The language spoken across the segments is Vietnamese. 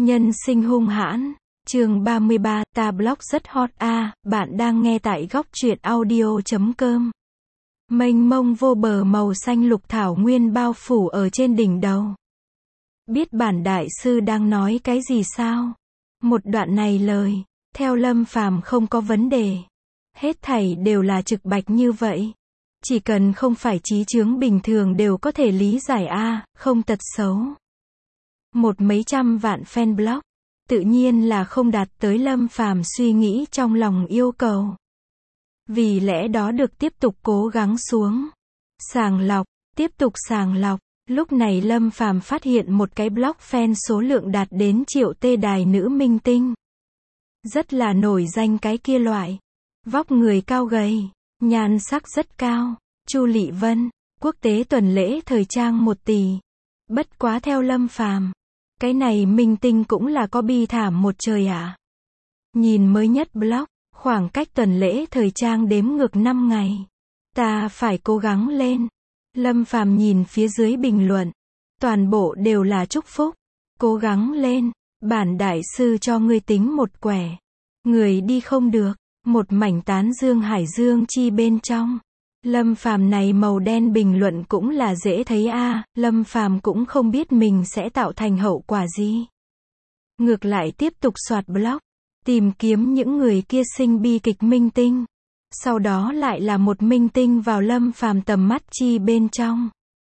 Nhân sinh hung hãn. Chương 33, ta blog rất hot a, bạn đang nghe tại góc truyện audio.com. Mênh mông vô bờ màu xanh lục thảo nguyên bao phủ ở trên đỉnh đầu. Biết bản đại sư đang nói cái gì sao? Một đoạn này lời, theo Lâm Phàm không có vấn đề. Hết thảy đều là trực bạch như vậy. Chỉ cần không phải trí chướng bình thường đều có thể lý giải a, không tật xấu. Một mấy trăm vạn fan blog, tự nhiên là không đạt tới Lâm Phàm suy nghĩ trong lòng yêu cầu. Vì lẽ đó được tiếp tục cố gắng xuống. Sàng lọc, tiếp tục sàng lọc. Lúc này Lâm Phàm phát hiện một cái blog fan số lượng đạt đến triệu tê đài nữ minh tinh. Rất là nổi danh cái kia loại. Vóc người cao gầy, nhan sắc rất cao. Chu Lị Vân, quốc tế tuần lễ thời trang 1 tỷ. Bất quá theo Lâm Phàm, cái này minh tinh cũng là có bi thảm một trời ạ. Nhìn mới nhất blog, khoảng cách tuần lễ thời trang đếm ngược 5 ngày. Ta phải cố gắng lên. Lâm Phàm nhìn phía dưới bình luận. Toàn bộ đều là chúc phúc. Cố gắng lên. Bản đại sư cho ngươi tính một quẻ. Người đi không được. Một mảnh tán dương hải dương chi bên trong. Lâm Phàm này màu đen bình luận cũng là dễ thấy a, Lâm Phàm cũng không biết mình sẽ tạo thành hậu quả gì. Ngược lại tiếp tục soạt blog, tìm kiếm những người kia sinh bi kịch minh tinh. Sau đó lại là một minh tinh vào Lâm Phàm tầm mắt chi bên trong.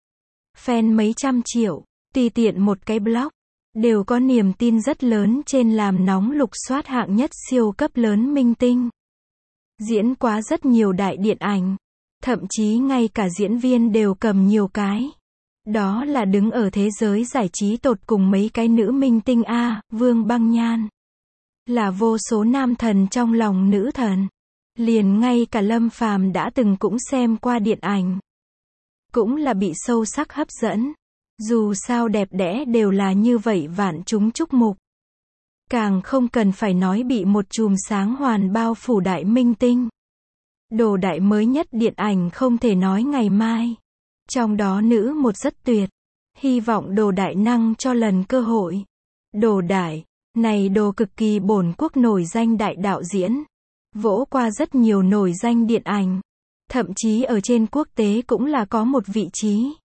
Fan mấy trăm triệu, tùy tiện một cái blog, đều có niềm tin rất lớn trên làm nóng lục soát hạng nhất siêu cấp lớn minh tinh. Diễn quá rất nhiều đại điện ảnh. Thậm chí ngay cả diễn viên đều cầm nhiều cái. Đó là đứng ở thế giới giải trí tột cùng mấy cái nữ minh tinh a, Vương Băng Nhan. Là vô số nam thần trong lòng nữ thần. Liền ngay cả Lâm Phàm đã từng cũng xem qua điện ảnh. Cũng là bị sâu sắc hấp dẫn. Dù sao đẹp đẽ đều là như vậy vạn chúng chúc mục. Càng không cần phải nói bị một chùm sáng hoàn bao phủ đại minh tinh. Đồ đại mới nhất điện ảnh không thể nói ngày mai. Trong đó nữ một rất tuyệt. Hy vọng đồ đại năng cho lần cơ hội. Đồ đại, này đồ cực kỳ bổn quốc nổi danh đại đạo diễn. Vỗ qua rất nhiều nổi danh điện ảnh. Thậm chí ở trên quốc tế cũng là có một vị trí.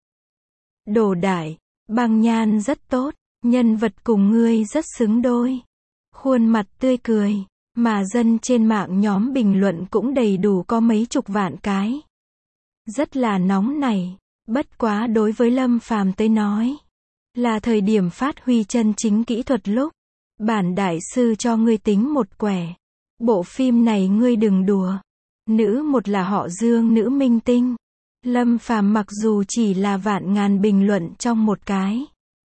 Đồ đại, Băng Nhan rất tốt. Nhân vật cùng ngươi rất xứng đôi. Khuôn mặt tươi cười. Mà dân trên mạng nhóm bình luận cũng đầy đủ có mấy chục vạn cái. Rất là nóng này. Bất quá đối với Lâm Phàm tới nói, là thời điểm phát huy chân chính kỹ thuật lúc. Bản đại sư cho ngươi tính một quẻ. Bộ phim này ngươi đừng đùa. Nữ một là họ Dương nữ minh tinh. Lâm Phàm mặc dù chỉ là vạn ngàn bình luận trong một cái,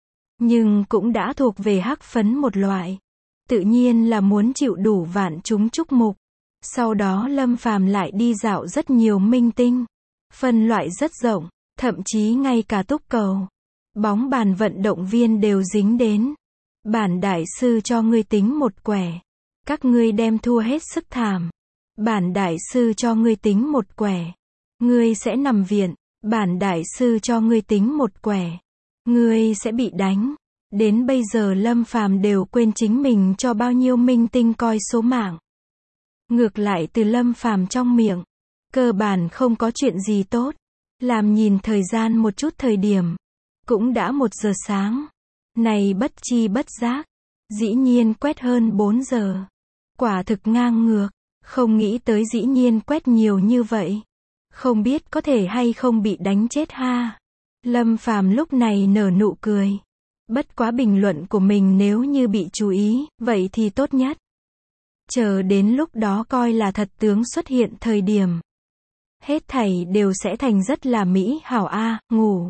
nhưng cũng đã thuộc về hắc phấn một loại. Tự nhiên là muốn chịu đủ vạn chúng chúc mục. Sau đó Lâm Phàm lại đi dạo rất nhiều minh tinh. Phân loại rất rộng, thậm chí ngay cả túc cầu, bóng bàn vận động viên đều dính đến. Bản đại sư cho ngươi tính một quẻ. Các ngươi đem thua hết sức thảm. Bản đại sư cho ngươi tính một quẻ. Ngươi sẽ nằm viện. Bản đại sư cho ngươi tính một quẻ. Ngươi sẽ bị đánh. Đến bây giờ Lâm Phàm đều quên chính mình cho bao nhiêu minh tinh coi số mạng. Ngược lại từ Lâm Phàm trong miệng, cơ bản không có chuyện gì tốt. Làm nhìn thời gian một chút thời điểm, cũng đã 1 giờ sáng. Này bất chi bất giác, dĩ nhiên quét hơn 4 giờ. Quả thực ngang ngược, không nghĩ tới dĩ nhiên quét nhiều như vậy. Không biết có thể hay không bị đánh chết ha. Lâm Phàm lúc này nở nụ cười. Bất quá bình luận của mình nếu như bị chú ý, vậy thì tốt nhất. Chờ đến lúc đó coi là thật tướng xuất hiện thời điểm. Hết thảy đều sẽ thành rất là mỹ hảo a, ngủ.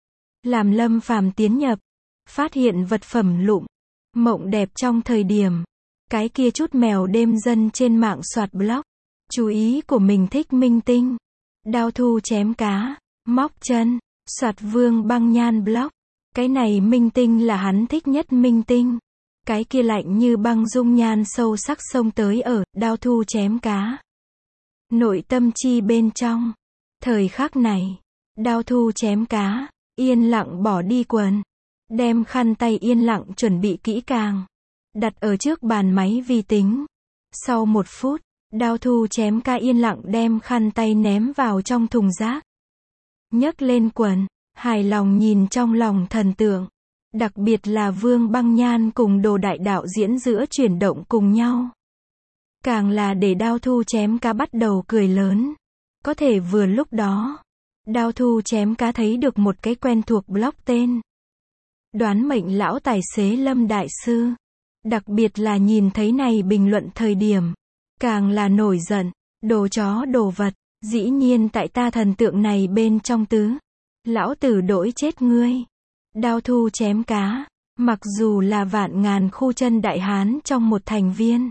Làm Lâm Phàm tiến nhập, phát hiện vật phẩm lụm, mộng đẹp trong thời điểm. Cái kia chút mèo đêm dân trên mạng soạt blog. Chú ý của mình thích minh tinh. Đao thu chém cá, móc chân, soạt Vương Băng Nhan blog. Cái này minh tinh là hắn thích nhất minh tinh. Cái kia lạnh như băng dung nhan sâu sắc xông tới ở, đao thu chém cá. Nội tâm chi bên trong. Thời khắc này, đao thu chém cá, yên lặng bỏ đi quần. Đem khăn tay yên lặng chuẩn bị kỹ càng. đặt ở trước bàn máy vi tính. Sau 1 phút, Đao Thu Chém Ca yên lặng đem khăn tay ném vào trong thùng rác. Nhấc lên quần, hài lòng nhìn trong lòng thần tượng. Đặc biệt là Vương Băng Nhan cùng Đồ đại đạo diễn giữa chuyển động cùng nhau. Càng là để Đao Thu Chém Ca bắt đầu cười lớn. Có thể vừa lúc đó, Đao Thu Chém Cá thấy được một cái quen thuộc blog tên Đoán Mệnh Lão Tài Xế Lâm Đại Sư. Đặc biệt là nhìn thấy này bình luận thời điểm, càng là nổi giận. Đồ chó đồ vật, dĩ nhiên tại ta thần tượng này bên trong tứ. Lão tử đỗi chết ngươi. Đao Thu Chém Cá, mặc dù là vạn ngàn khu chân đại hán trong một thành viên.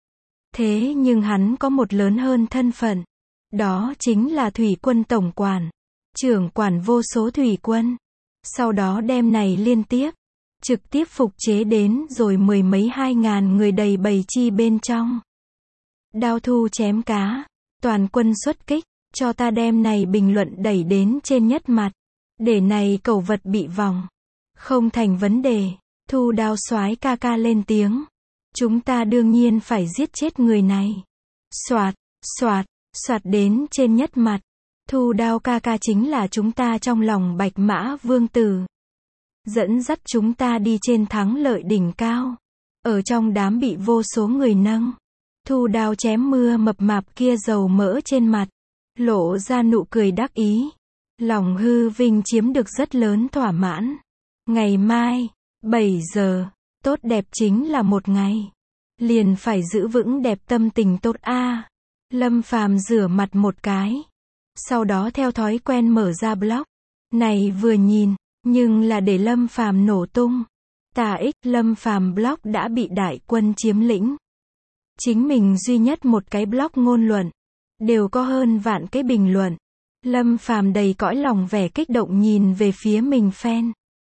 Thế nhưng hắn có một lớn hơn thân phận. Đó chính là thủy quân tổng quản. Trưởng quản vô số thủy quân. Sau đó đem này liên tiếp, trực tiếp phục chế đến rồi 10 mấy 2.000 người đầy bầy chi bên trong. Đao Thu Chém Cá, toàn quân xuất kích, cho ta đem này bình luận đẩy đến trên nhất mặt. Để này cẩu vật bị vòng. Không thành vấn đề. Thu Đao soái ca ca lên tiếng. Chúng ta đương nhiên phải giết chết người này. Soạt, soạt, soạt đến trên nhất mặt. Thu Đao ca ca chính là chúng ta trong lòng Bạch Mã Vương Tử. Dẫn dắt chúng ta đi trên thắng lợi đỉnh cao. Ở trong đám bị vô số người nâng. Thu Đao chém mưa mập mạp kia dầu mỡ trên mặt. Lộ ra nụ cười đắc ý. Lòng hư vinh chiếm được rất lớn thỏa mãn. Ngày mai, 7 giờ, tốt đẹp chính là một ngày. Liền phải giữ vững đẹp tâm tình tốt a. Lâm Phàm rửa mặt một cái. Sau đó theo thói quen mở ra blog. Này vừa nhìn, nhưng là để Lâm Phàm nổ tung. Tà ích Lâm Phàm blog đã bị đại quân chiếm lĩnh. Chính mình duy nhất một cái blog ngôn luận. Đều có hơn vạn cái bình luận. Lâm Phàm đầy cõi lòng vẻ kích động nhìn về phía mình fan.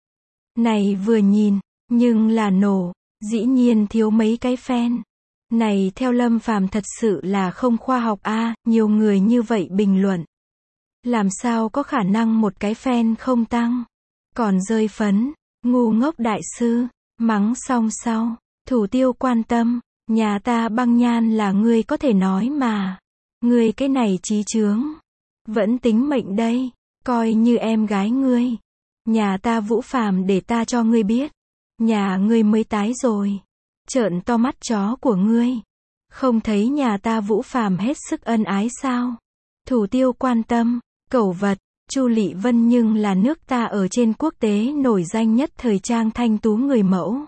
Này vừa nhìn, nhưng là nổ, dĩ nhiên thiếu mấy cái fan. Này theo Lâm Phàm thật sự là không khoa học a, nhiều người như vậy bình luận. Làm sao có khả năng một cái fan không tăng. Còn rơi phấn, ngu ngốc đại sư, mắng xong sau, Thủ Tiêu quan tâm, nhà ta Băng Nhan là ngươi có thể nói mà. Ngươi cái này trí chướng. Vẫn tính mệnh đây, coi như em gái ngươi. Nhà ta Vũ Phàm để ta cho ngươi biết. Nhà ngươi mới tái rồi. Trợn to mắt chó của ngươi. Không thấy nhà ta Vũ Phàm hết sức ân ái sao? Thủ Tiêu quan tâm, cẩu vật, Chu Lệ Vân nhưng là nước ta ở trên quốc tế nổi danh nhất thời trang thanh tú người mẫu.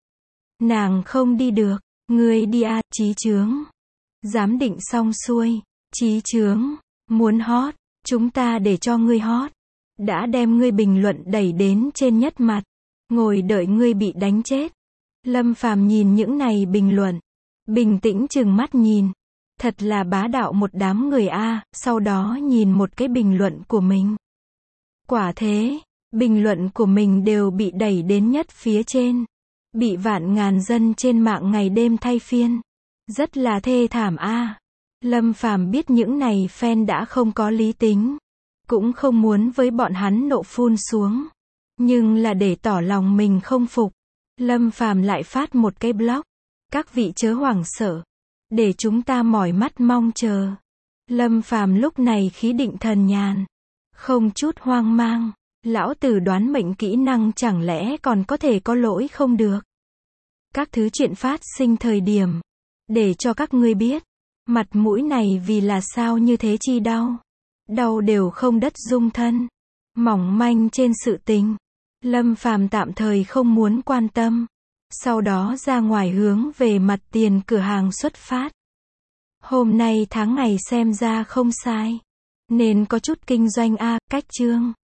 Nàng không đi được, ngươi đi a, trí chướng. Giám định xong xuôi, trí chướng, muốn hot, chúng ta để cho ngươi hot. Đã đem ngươi bình luận đẩy đến trên nhất mặt, ngồi đợi ngươi bị đánh chết. Lâm Phàm nhìn những này bình luận, bình tĩnh trừng mắt nhìn. Thật là bá đạo một đám người a, sau đó nhìn một cái bình luận của mình. Quả thế, bình luận của mình đều bị đẩy đến nhất phía trên. Bị vạn ngàn dân trên mạng ngày đêm thay phiên. Rất là thê thảm a. Lâm Phàm biết những này fan đã không có lý tính. Cũng không muốn với bọn hắn nộ phun xuống. Nhưng là để tỏ lòng mình không phục. Lâm Phàm lại phát một cái blog. Các vị chớ hoảng sợ. Để chúng ta mỏi mắt mong chờ. Lâm Phàm lúc này khí định thần nhàn. Không chút hoang mang. Lão tử đoán mệnh kỹ năng chẳng lẽ còn có thể có lỗi không được. Các thứ chuyện phát sinh thời điểm. Để cho các ngươi biết. Mặt mũi này vì là sao như thế chi đau. Đau đều không đất dung thân. Mỏng manh trên sự tình. Lâm Phàm tạm thời không muốn quan tâm. Sau đó ra ngoài hướng về mặt tiền cửa hàng xuất phát. Hôm nay tháng ngày xem ra không sai. Nên có chút kinh doanh a, cách chương.